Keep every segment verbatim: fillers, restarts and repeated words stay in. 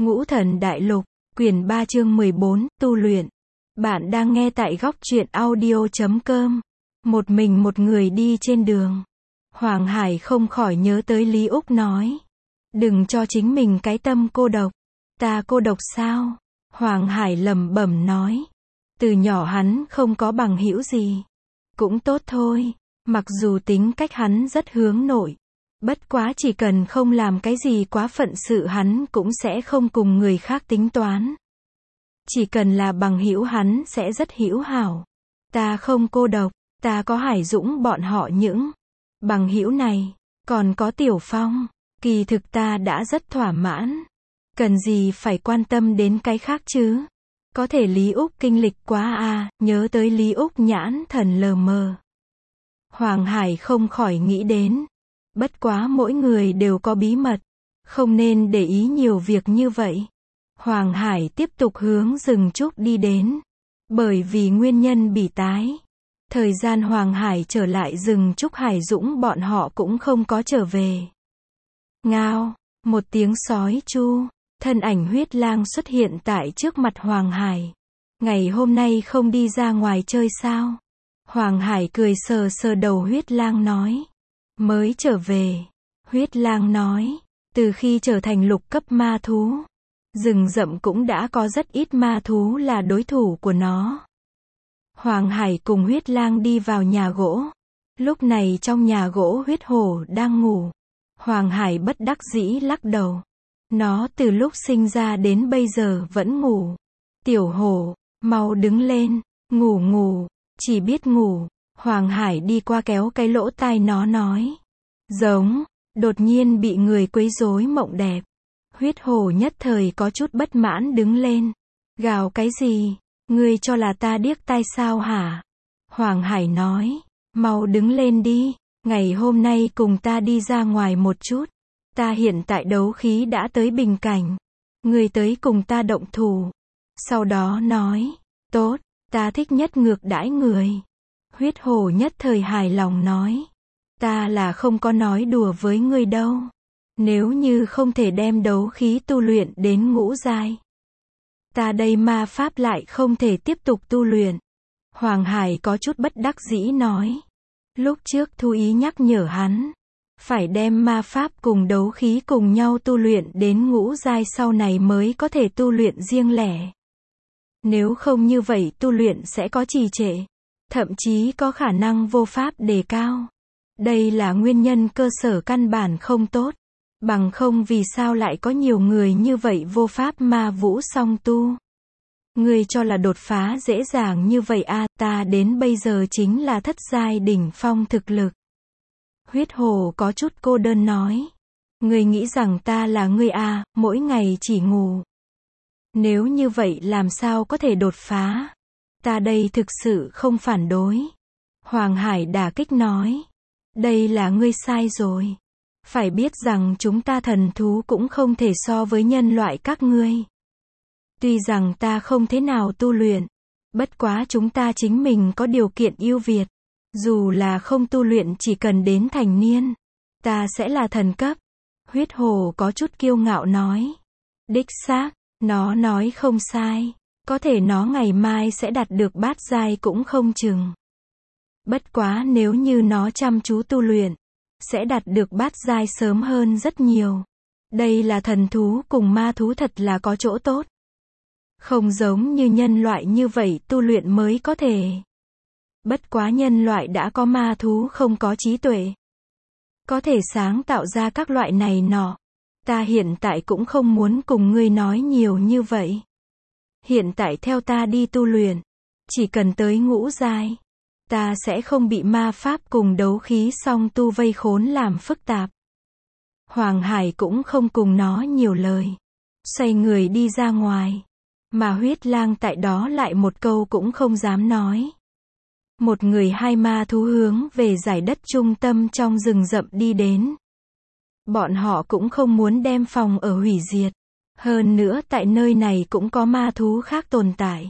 Ngũ Thần Đại Lục, quyển ba chương mười bốn, tu luyện. Bạn đang nghe tại góc truyện audio chấm com. Một mình một người đi trên đường. Hoàng Hải không khỏi nhớ tới Lý Úc nói. Đừng cho chính mình cái tâm cô độc. Ta cô độc sao? Hoàng Hải lẩm bẩm nói. Từ nhỏ hắn không có bằng hữu gì. Cũng tốt thôi. Mặc dù tính cách hắn rất hướng nội. Bất quá chỉ cần không làm cái gì quá phận sự hắn cũng sẽ không cùng người khác tính toán. Chỉ cần là bằng hữu hắn sẽ rất hữu hảo. Ta không cô độc, ta có Hải Dũng bọn họ những bằng hữu này, còn có Tiểu Phong, kỳ thực ta đã rất thỏa mãn. Cần gì phải quan tâm đến cái khác chứ? Có thể Lý Úc kinh lịch quá à, nhớ tới Lý Úc nhãn thần lờ mờ. Hoàng Hải không khỏi nghĩ đến. Bất quá mỗi người đều có bí mật, không nên để ý nhiều việc như vậy. Hoàng Hải tiếp tục hướng rừng trúc đi đến. Bởi vì nguyên nhân bỉ tái. Thời gian Hoàng Hải trở lại rừng trúc Hải Dũng bọn họ cũng không có trở về. Ngao, một tiếng sói chu, thân ảnh huyết lang xuất hiện tại trước mặt Hoàng Hải. Ngày hôm nay không đi ra ngoài chơi sao? Hoàng Hải cười sờ sờ đầu huyết lang nói. Mới trở về. Huyết lang nói. Từ khi trở thành lục cấp ma thú, rừng rậm cũng đã có rất ít ma thú là đối thủ của nó. Hoàng Hải cùng huyết lang đi vào nhà gỗ. Lúc này trong nhà gỗ huyết hổ đang ngủ. Hoàng Hải bất đắc dĩ lắc đầu. Nó từ lúc sinh ra đến bây giờ vẫn ngủ. Tiểu hổ, mau đứng lên, ngủ ngủ, chỉ biết ngủ. Hoàng Hải đi qua kéo cái lỗ tai nó nói. Giống, đột nhiên bị người quấy rối mộng đẹp. Huyết hổ nhất thời có chút bất mãn đứng lên. Gào cái gì? Ngươi cho là ta điếc tai sao hả? Hoàng Hải nói. Mau đứng lên đi. Ngày hôm nay cùng ta đi ra ngoài một chút. Ta hiện tại đấu khí đã tới bình cảnh. Ngươi tới cùng ta động thủ. Sau đó nói. Tốt, ta thích nhất ngược đãi người. Huyết hổ nhất thời hài lòng nói. Ta là không có nói đùa với ngươi đâu. Nếu như không thể đem đấu khí tu luyện đến ngũ giai, ta đây ma pháp lại không thể tiếp tục tu luyện. Hoàng Hải có chút bất đắc dĩ nói. Lúc trước Thu Ý nhắc nhở hắn, phải đem ma pháp cùng đấu khí cùng nhau tu luyện đến ngũ giai sau này mới có thể tu luyện riêng lẻ. Nếu không như vậy tu luyện sẽ có trì trệ, thậm chí có khả năng vô pháp đề cao. Đây là nguyên nhân cơ sở căn bản không tốt. Bằng không vì sao lại có nhiều người như vậy vô pháp ma vũ song tu. Ngươi cho là đột phá dễ dàng như vậy à, ta đến bây giờ chính là thất giai đỉnh phong thực lực. Huyết hổ có chút cô đơn nói. Ngươi nghĩ rằng ta là ngươi à, mỗi ngày chỉ ngủ. Nếu như vậy làm sao có thể đột phá? Ta đây thực sự không phản đối. Hoàng Hải đả kích nói. Đây là ngươi sai rồi. Phải biết rằng chúng ta thần thú cũng không thể so với nhân loại các ngươi. Tuy rằng ta không thế nào tu luyện, bất quá chúng ta chính mình có điều kiện ưu việt. Dù là không tu luyện chỉ cần đến thành niên, ta sẽ là thần cấp. Huyết hổ có chút kiêu ngạo nói. Đích xác, nó nói không sai. Có thể nó ngày mai sẽ đạt được bát giai cũng không chừng. Bất quá nếu như nó chăm chú tu luyện, sẽ đạt được bát giai sớm hơn rất nhiều. Đây là thần thú cùng ma thú thật là có chỗ tốt. Không giống như nhân loại như vậy tu luyện mới có thể. Bất quá nhân loại đã có ma thú không có trí tuệ. Có thể sáng tạo ra các loại này nọ. Ta hiện tại cũng không muốn cùng ngươi nói nhiều như vậy. Hiện tại theo ta đi tu luyện. Chỉ cần tới ngũ giai, ta sẽ không bị ma pháp cùng đấu khí song tu vây khốn làm phức tạp. Hoàng Hải cũng không cùng nó nhiều lời. Xoay người đi ra ngoài. Mà huyết lang tại đó lại một câu cũng không dám nói. Một người hai ma thú hướng về giải đất trung tâm trong rừng rậm đi đến. Bọn họ cũng không muốn đem phòng ở hủy diệt. Hơn nữa tại nơi này cũng có ma thú khác tồn tại.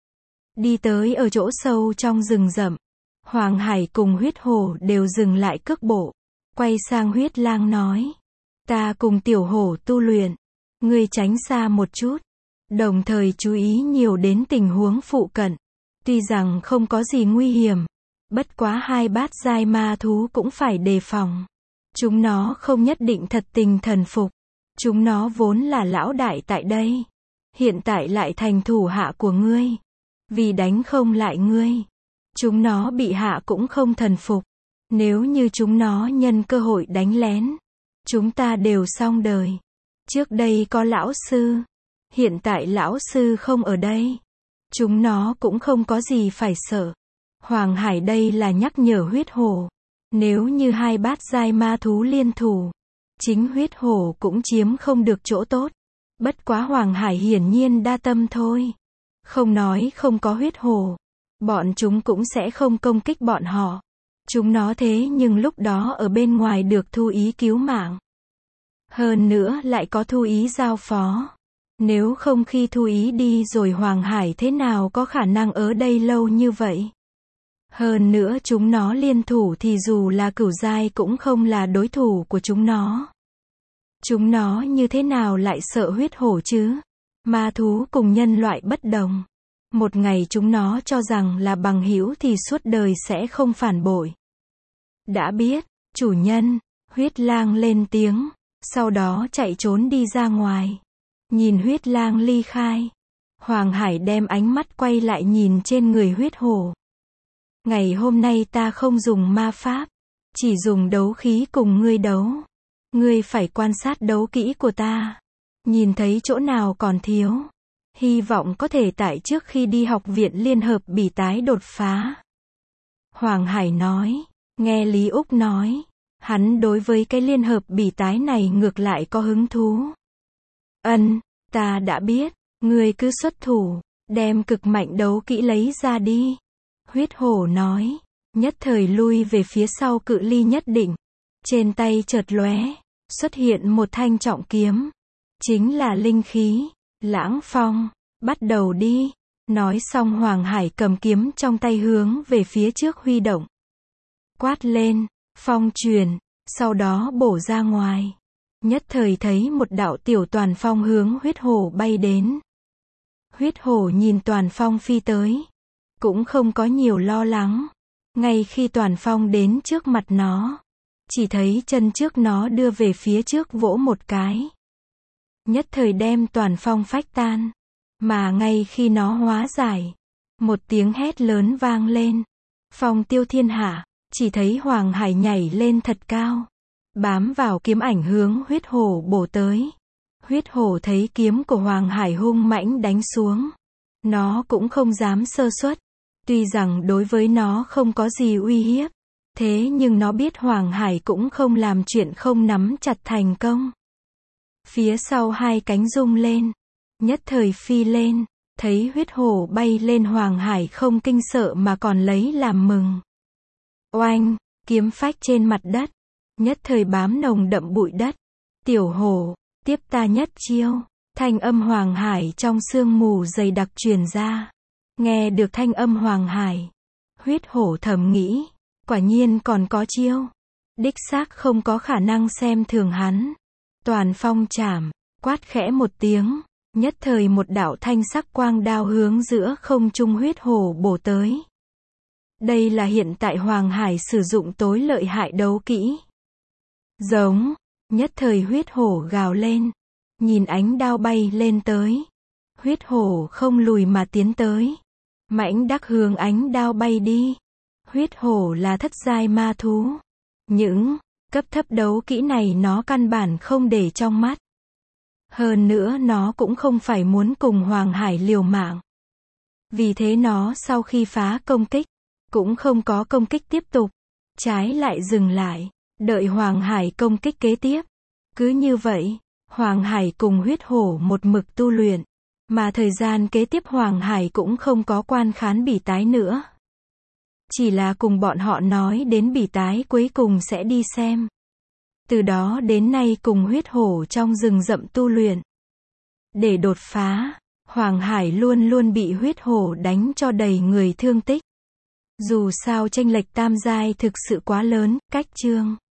Đi tới ở chỗ sâu trong rừng rậm. Hoàng Hải cùng huyết hổ đều dừng lại cước bộ. Quay sang huyết lang nói. Ta cùng tiểu hổ tu luyện. Ngươi tránh xa một chút. Đồng thời chú ý nhiều đến tình huống phụ cận. Tuy rằng không có gì nguy hiểm. Bất quá hai bát giai ma thú cũng phải đề phòng. Chúng nó không nhất định thật tình thần phục. Chúng nó vốn là lão đại tại đây. Hiện tại lại thành thủ hạ của ngươi. Vì đánh không lại ngươi. Chúng nó bị hạ cũng không thần phục. Nếu như chúng nó nhân cơ hội đánh lén. Chúng ta đều xong đời. Trước đây có lão sư. Hiện tại lão sư không ở đây. Chúng nó cũng không có gì phải sợ. Hoàng Hải đây là nhắc nhở huyết hổ. Nếu như hai bát giai ma thú liên thủ. Chính huyết hổ cũng chiếm không được chỗ tốt. Bất quá Hoàng Hải hiển nhiên đa tâm thôi. Không nói không có huyết hổ. Bọn chúng cũng sẽ không công kích bọn họ. Chúng nó thế nhưng lúc đó ở bên ngoài được Thu Ý cứu mạng. Hơn nữa lại có Thu Ý giao phó. Nếu không khi Thu Ý đi rồi Hoàng Hải thế nào có khả năng ở đây lâu như vậy. Hơn nữa chúng nó liên thủ thì dù là cửu giai cũng không là đối thủ của chúng nó. Chúng nó như thế nào lại sợ huyết hổ chứ? Ma thú cùng nhân loại bất đồng. Một ngày chúng nó cho rằng là bằng hữu thì suốt đời sẽ không phản bội. Đã biết, chủ nhân, huyết lang lên tiếng, sau đó chạy trốn đi ra ngoài. Nhìn huyết lang ly khai. Hoàng Hải đem ánh mắt quay lại nhìn trên người huyết hổ. Ngày hôm nay ta không dùng ma pháp. Chỉ dùng đấu khí cùng ngươi đấu. Ngươi phải quan sát đấu kỹ của ta. Nhìn thấy chỗ nào còn thiếu. Hy vọng có thể tại trước khi đi học viện liên hợp bỉ tái đột phá. Hoàng Hải nói. Nghe Lý Úc nói. Hắn đối với cái liên hợp bỉ tái này ngược lại có hứng thú. Ân, ta đã biết. Ngươi cứ xuất thủ. Đem cực mạnh đấu kỹ lấy ra đi. Huyết hổ nói. Nhất thời lui về phía sau cự ly nhất định. Trên tay chợt lóe. Xuất hiện một thanh trọng kiếm. Chính là linh khí. Lãng phong. Bắt đầu đi. Nói xong Hoàng Hải cầm kiếm trong tay hướng về phía trước huy động. Quát lên. Phong truyền. Sau đó bổ ra ngoài. Nhất thời thấy một đạo tiểu toàn phong hướng huyết hổ bay đến. Huyết hổ nhìn toàn phong phi tới. Cũng không có nhiều lo lắng. Ngay khi toàn phong đến trước mặt nó. Chỉ thấy chân trước nó đưa về phía trước vỗ một cái. Nhất thời đem toàn phong phách tan. Mà ngay khi nó hóa giải. Một tiếng hét lớn vang lên. Phong tiêu thiên hạ. Chỉ thấy Hoàng Hải nhảy lên thật cao. Bám vào kiếm ảnh hướng huyết hổ bổ tới. Huyết hổ thấy kiếm của Hoàng Hải hung mãnh đánh xuống. Nó cũng không dám sơ suất. Tuy rằng đối với nó không có gì uy hiếp. Thế nhưng nó biết Hoàng Hải cũng không làm chuyện không nắm chặt thành công. Phía sau hai cánh rung lên. Nhất thời phi lên. Thấy huyết hổ bay lên Hoàng Hải không kinh sợ mà còn lấy làm mừng. Oanh, kiếm phách trên mặt đất. Nhất thời bám nồng đậm bụi đất. Tiểu hổ, tiếp ta nhất chiêu. Thanh âm Hoàng Hải trong sương mù dày đặc truyền ra. Nghe được thanh âm Hoàng Hải. Huyết hổ thầm nghĩ. Quả nhiên còn có chiêu. Đích xác không có khả năng xem thường hắn. Toàn phong chảm. Quát khẽ một tiếng. Nhất thời một đạo thanh sắc quang đao hướng giữa không trung huyết hổ bổ tới. Đây là hiện tại Hoàng Hải sử dụng tối lợi hại đấu kỹ. Giống. Nhất thời huyết hổ gào lên. Nhìn ánh đao bay lên tới. Huyết hổ không lùi mà tiến tới. Mãnh đắc hướng ánh đao bay đi. Huyết hổ là thất giai ma thú. Những cấp thấp đấu kỹ này nó căn bản không để trong mắt. Hơn nữa nó cũng không phải muốn cùng Hoàng Hải liều mạng. Vì thế nó sau khi phá công kích, cũng không có công kích tiếp tục. Trái lại dừng lại, đợi Hoàng Hải công kích kế tiếp. Cứ như vậy, Hoàng Hải cùng huyết hổ một mực tu luyện. Mà thời gian kế tiếp Hoàng Hải cũng không có quan khán bỉ tái nữa. Chỉ là cùng bọn họ nói đến bỉ tái cuối cùng sẽ đi xem. Từ đó đến nay cùng huyết hổ trong rừng rậm tu luyện. Để đột phá, Hoàng Hải luôn luôn bị huyết hổ đánh cho đầy người thương tích. Dù sao chênh lệch tam giai thực sự quá lớn, cách chương.